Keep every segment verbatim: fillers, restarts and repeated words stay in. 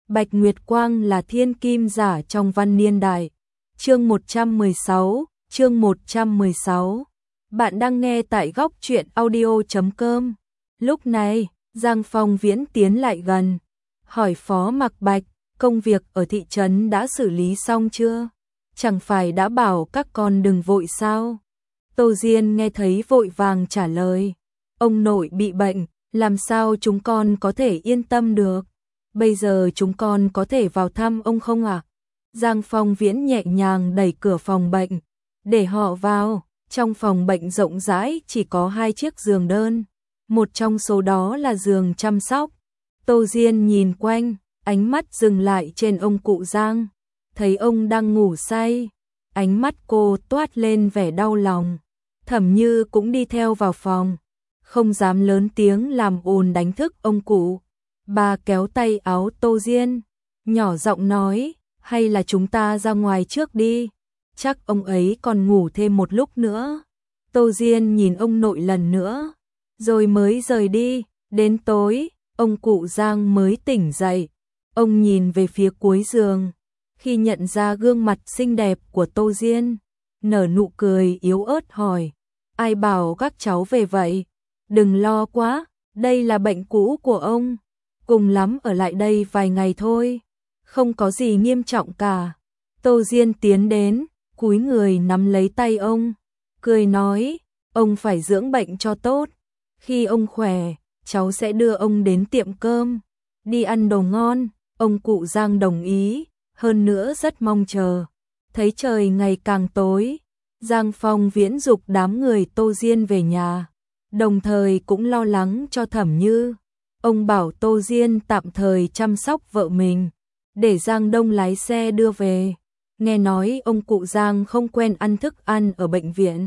Bạch Nguyệt Quang là thiên kim giả trong văn niên đại. Chương một trăm mười sáu, chương một trăm mười sáu. Bạn đang nghe tại góc truyện audio chấm com. Lúc này, Giang Phong Viễn tiến lại gần, hỏi Phó Mặc Bạch, công việc ở thị trấn đã xử lý xong chưa? Chẳng phải đã bảo các con đừng vội sao? Tô Diên nghe thấy vội vàng trả lời, ông nội bị bệnh, làm sao chúng con có thể yên tâm được? Bây giờ chúng con có thể vào thăm ông không ạ? À? Giang Phong Viễn nhẹ nhàng đẩy cửa phòng bệnh, để họ vào. Trong phòng bệnh rộng rãi chỉ có hai chiếc giường đơn, một trong số đó là giường chăm sóc. Tô Diên nhìn quanh, ánh mắt dừng lại trên ông cụ Giang, thấy ông đang ngủ say, ánh mắt cô toát lên vẻ đau lòng. Thẩm Như cũng đi theo vào phòng, không dám lớn tiếng làm ồn đánh thức ông cụ. Bà kéo tay áo Tô Diên, nhỏ giọng nói, hay là chúng ta ra ngoài trước đi, chắc ông ấy còn ngủ thêm một lúc nữa. Tô Diên nhìn ông nội lần nữa, rồi mới rời đi. Đến tối, ông cụ Giang mới tỉnh dậy, ông nhìn về phía cuối giường, khi nhận ra gương mặt xinh đẹp của Tô Diên, nở nụ cười yếu ớt hỏi, ai bảo các cháu về vậy? Đừng lo quá, đây là bệnh cũ của ông, cùng lắm ở lại đây vài ngày thôi, không có gì nghiêm trọng cả. Tô Diên tiến đến, cúi người nắm lấy tay ông, cười nói, ông phải dưỡng bệnh cho tốt, khi ông khỏe, cháu sẽ đưa ông đến tiệm cơm, đi ăn đồ ngon. Ông cụ Giang đồng ý, hơn nữa rất mong chờ. Thấy trời ngày càng tối, Giang Phong Viễn dục đám người Tô Diên về nhà, đồng thời cũng lo lắng cho Thẩm Như. Ông bảo Tô Diên tạm thời chăm sóc vợ mình, để Giang Đông lái xe đưa về. Nghe nói ông cụ Giang không quen ăn thức ăn ở bệnh viện.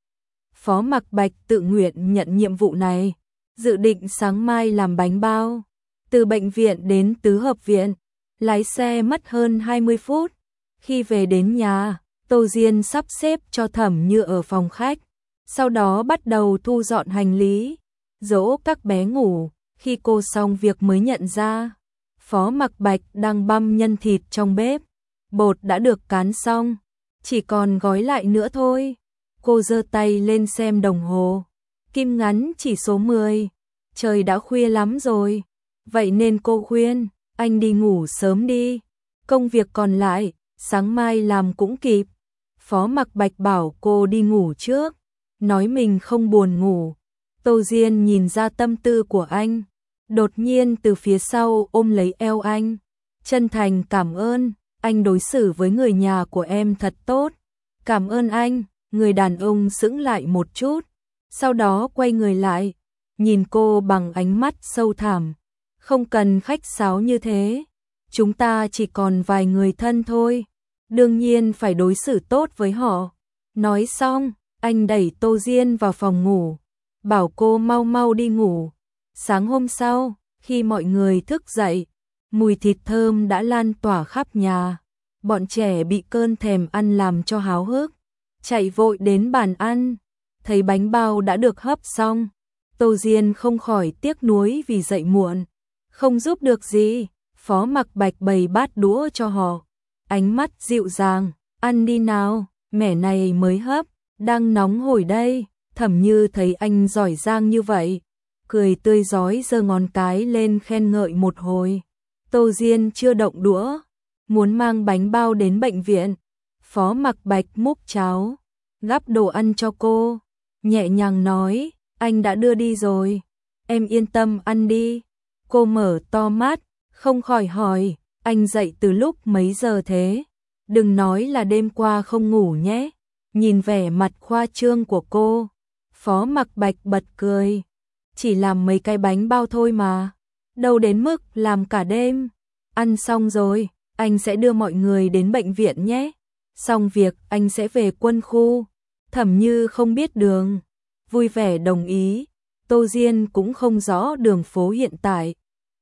Phó Mặc Bạch tự nguyện nhận nhiệm vụ này, dự định sáng mai làm bánh bao. Từ bệnh viện đến tứ hợp viện, lái xe mất hơn hai mươi phút. Khi về đến nhà, Tô Diên sắp xếp cho Thẩm Như ở phòng khách, sau đó bắt đầu thu dọn hành lý, dỗ các bé ngủ. Khi cô xong việc mới nhận ra, Phó Mặc Bạch đang băm nhân thịt trong bếp, bột đã được cán xong, chỉ còn gói lại nữa thôi. Cô giơ tay lên xem đồng hồ, kim ngắn chỉ số mười, trời đã khuya lắm rồi, vậy nên cô khuyên, anh đi ngủ sớm đi, công việc còn lại, sáng mai làm cũng kịp. Phó Mặc Bạch bảo cô đi ngủ trước, nói mình không buồn ngủ. Tô Diên nhìn ra tâm tư của anh, đột nhiên từ phía sau ôm lấy eo anh, chân thành cảm ơn, anh đối xử với người nhà của em thật tốt. Cảm ơn anh. Người đàn ông sững lại một chút, sau đó quay người lại, nhìn cô bằng ánh mắt sâu thẳm. Không cần khách sáo như thế, chúng ta chỉ còn vài người thân thôi, đương nhiên phải đối xử tốt với họ. Nói xong, anh đẩy Tô Diên vào phòng ngủ, bảo cô mau mau đi ngủ. Sáng hôm sau, khi mọi người thức dậy, mùi thịt thơm đã lan tỏa khắp nhà. Bọn trẻ bị cơn thèm ăn làm cho háo hức, chạy vội đến bàn ăn, thấy bánh bao đã được hấp xong. Tô Diên không khỏi tiếc nuối vì dậy muộn, không giúp được gì. Phó Mặc Bạch bày bát đũa cho họ, ánh mắt dịu dàng, ăn đi nào, mẻ này mới hấp, đang nóng hổi đây. Thẩm Như thấy anh giỏi giang như vậy, cười tươi rói giơ ngón cái lên khen ngợi một hồi. Tô Diên chưa động đũa, muốn mang bánh bao đến bệnh viện. Phó Mặc Bạch múc cháo, gắp đồ ăn cho cô, nhẹ nhàng nói, anh đã đưa đi rồi, em yên tâm ăn đi. Cô mở to mắt, không khỏi hỏi, anh dậy từ lúc mấy giờ thế? Đừng nói là đêm qua không ngủ nhé. Nhìn vẻ mặt khoa trương của cô, Phó Mặc Bạch bật cười, chỉ làm mấy cái bánh bao thôi mà, đâu đến mức làm cả đêm. Ăn xong rồi, anh sẽ đưa mọi người đến bệnh viện nhé. Xong việc anh sẽ về quân khu. Thẩm Như không biết đường, vui vẻ đồng ý. Tô Diên cũng không rõ đường phố hiện tại,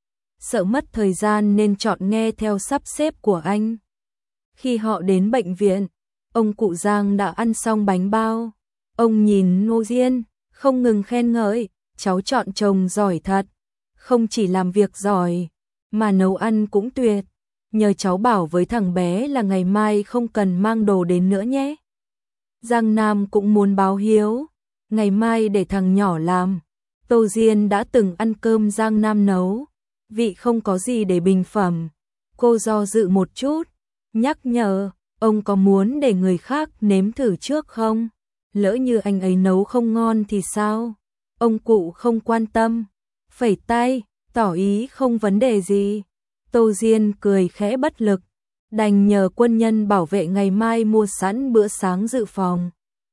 sợ mất thời gian nên chọn nghe theo sắp xếp của anh. Khi họ đến bệnh viện, ông cụ Giang đã ăn xong bánh bao. Ông nhìn Tô Diên, không ngừng khen ngợi, cháu chọn chồng giỏi thật, không chỉ làm việc giỏi, mà nấu ăn cũng tuyệt. nhờ cháu bảo với thằng bé là ngày mai không cần mang đồ đến nữa nhé. Giang Nam cũng muốn báo hiếu, ngày mai để thằng nhỏ làm. Tô Diên đã từng ăn cơm Giang Nam nấu, vị không có gì để bình phẩm. Cô do dự một chút, nhắc nhở, ông có muốn để người khác nếm thử trước không? Lỡ như anh ấy nấu không ngon thì sao? Ông cụ không quan tâm, phẩy tay, tỏ ý không vấn đề gì. Tô Diên cười khẽ bất lực, đành nhờ quân nhân bảo vệ ngày mai mua sẵn bữa sáng dự phòng.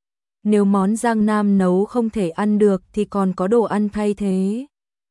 Nếu món Giang Nam nấu không thể ăn được thì còn có đồ ăn thay thế.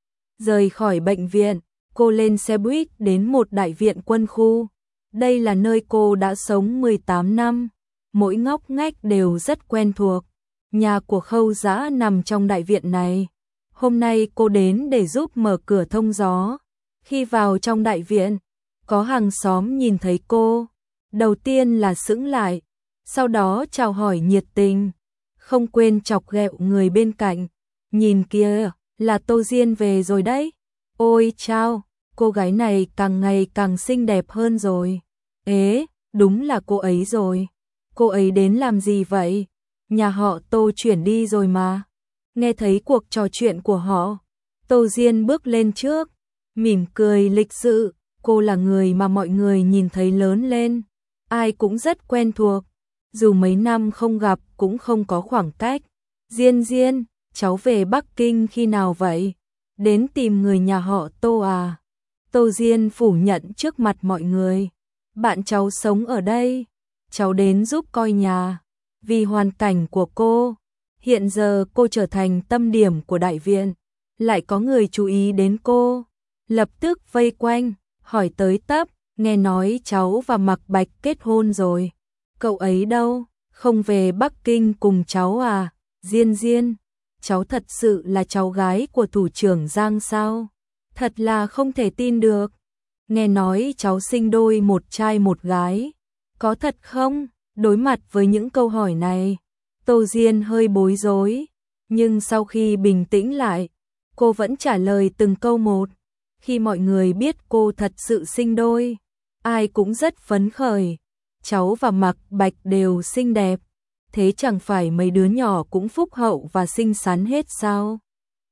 Rời khỏi bệnh viện, cô lên xe buýt đến một đại viện quân khu. Đây là nơi cô đã sống mười tám năm, mỗi ngóc ngách đều rất quen thuộc. Nhà của Khâu Dã nằm trong đại viện này. Hôm nay cô đến để giúp mở cửa thông gió. Khi vào trong đại viện, có hàng xóm nhìn thấy cô. Đầu tiên là sững lại, sau đó chào hỏi nhiệt tình, không quên chọc ghẹo người bên cạnh. Nhìn kia, là Tô Diên về rồi đấy. Ôi chao, cô gái này càng ngày càng xinh đẹp hơn rồi. Ế, đúng là cô ấy rồi. Cô ấy đến làm gì vậy? Nhà họ Tô chuyển đi rồi mà. Nghe thấy cuộc trò chuyện của họ, Tô Diên bước lên trước, mỉm cười lịch sự. Cô là người mà mọi người nhìn thấy lớn lên, ai cũng rất quen thuộc. Dù mấy năm không gặp cũng không có khoảng cách. Diên Diên, cháu về Bắc Kinh khi nào vậy? Đến tìm người nhà họ Tô à? Tô Diên phủ nhận trước mặt mọi người. Bạn cháu sống ở đây, cháu đến giúp coi nhà. Vì hoàn cảnh của cô, hiện giờ cô trở thành tâm điểm của đại viện, lại có người chú ý đến cô, lập tức vây quanh, hỏi tới tấp, nghe nói cháu và Mạc Bạch kết hôn rồi. Cậu ấy đâu, không về Bắc Kinh cùng cháu à? Diên Diên, cháu thật sự là cháu gái của thủ trưởng Giang sao? Thật là không thể tin được. Nghe nói cháu sinh đôi một trai một gái. Có thật không? Đối mặt với những câu hỏi này, Tô Diên hơi bối rối, nhưng sau khi bình tĩnh lại, cô vẫn trả lời từng câu một. Khi mọi người biết cô thật sự sinh đôi, ai cũng rất phấn khởi. Cháu và Mạc Bạch đều xinh đẹp, thế chẳng phải mấy đứa nhỏ cũng phúc hậu và xinh xắn hết sao?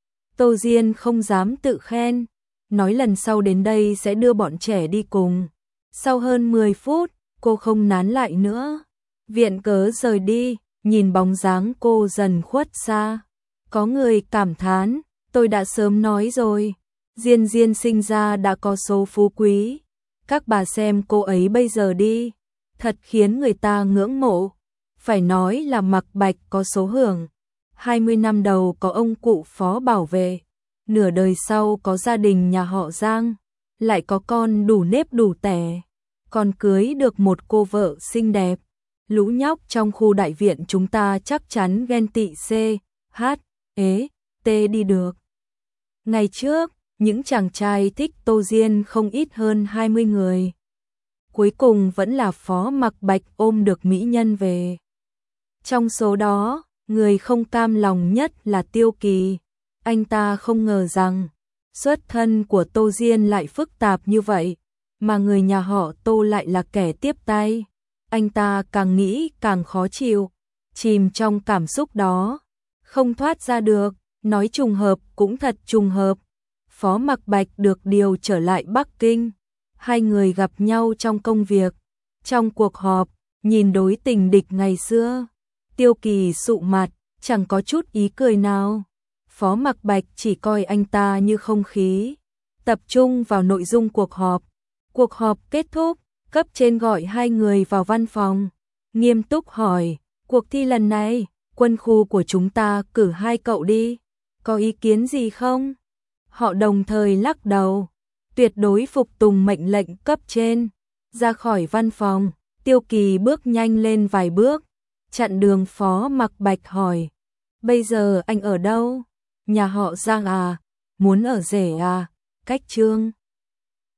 Tô Diên không dám tự khen, nói lần sau đến đây sẽ đưa bọn trẻ đi cùng. Sau hơn mười phút, cô không nán lại nữa. Viện cớ rời đi, nhìn bóng dáng cô dần khuất xa. Có người cảm thán, tôi đã sớm nói rồi, Diên Diên sinh ra đã có số phú quý. Các bà xem cô ấy bây giờ đi, thật khiến người ta ngưỡng mộ. Phải nói là Mạc Bạch có số hưởng. hai mươi năm đầu có ông cụ phó bảo vệ, nửa đời sau có gia đình nhà họ Giang, lại có con đủ nếp đủ tẻ, còn cưới được một cô vợ xinh đẹp. Lũ nhóc trong khu đại viện chúng ta chắc chắn ghen tị C, H, ế, T đi được. Ngày trước, những chàng trai thích Tô Diên không ít hơn hai mươi người. Cuối cùng vẫn là Phó Mạc Bạch ôm được mỹ nhân về. Trong số đó, người không cam lòng nhất là Tiêu Kỳ. Anh ta không ngờ rằng xuất thân của Tô Diên lại phức tạp như vậy, mà người nhà họ Tô lại là kẻ tiếp tay. Anh ta càng nghĩ càng khó chịu, chìm trong cảm xúc đó, không thoát ra được. Nói trùng hợp cũng thật trùng hợp, Phó Mạc Bạch được điều trở lại Bắc Kinh. Hai người gặp nhau trong công việc. Trong cuộc họp, nhìn đối tình địch ngày xưa, Tiêu Kỳ sụ mặt, chẳng có chút ý cười nào. Phó Mạc Bạch chỉ coi anh ta như không khí, tập trung vào nội dung cuộc họp. Cuộc họp kết thúc, cấp trên gọi hai người vào văn phòng, nghiêm túc hỏi, cuộc thi lần này, quân khu của chúng ta cử hai cậu đi, có ý kiến gì không? Họ đồng thời lắc đầu, tuyệt đối phục tùng mệnh lệnh cấp trên. Ra khỏi văn phòng, Tiêu Kỳ bước nhanh lên vài bước, chặn đường Phó Mạc Bạch hỏi, bây giờ anh ở đâu? Nhà họ Giang à? Muốn ở rể à? Cách Trương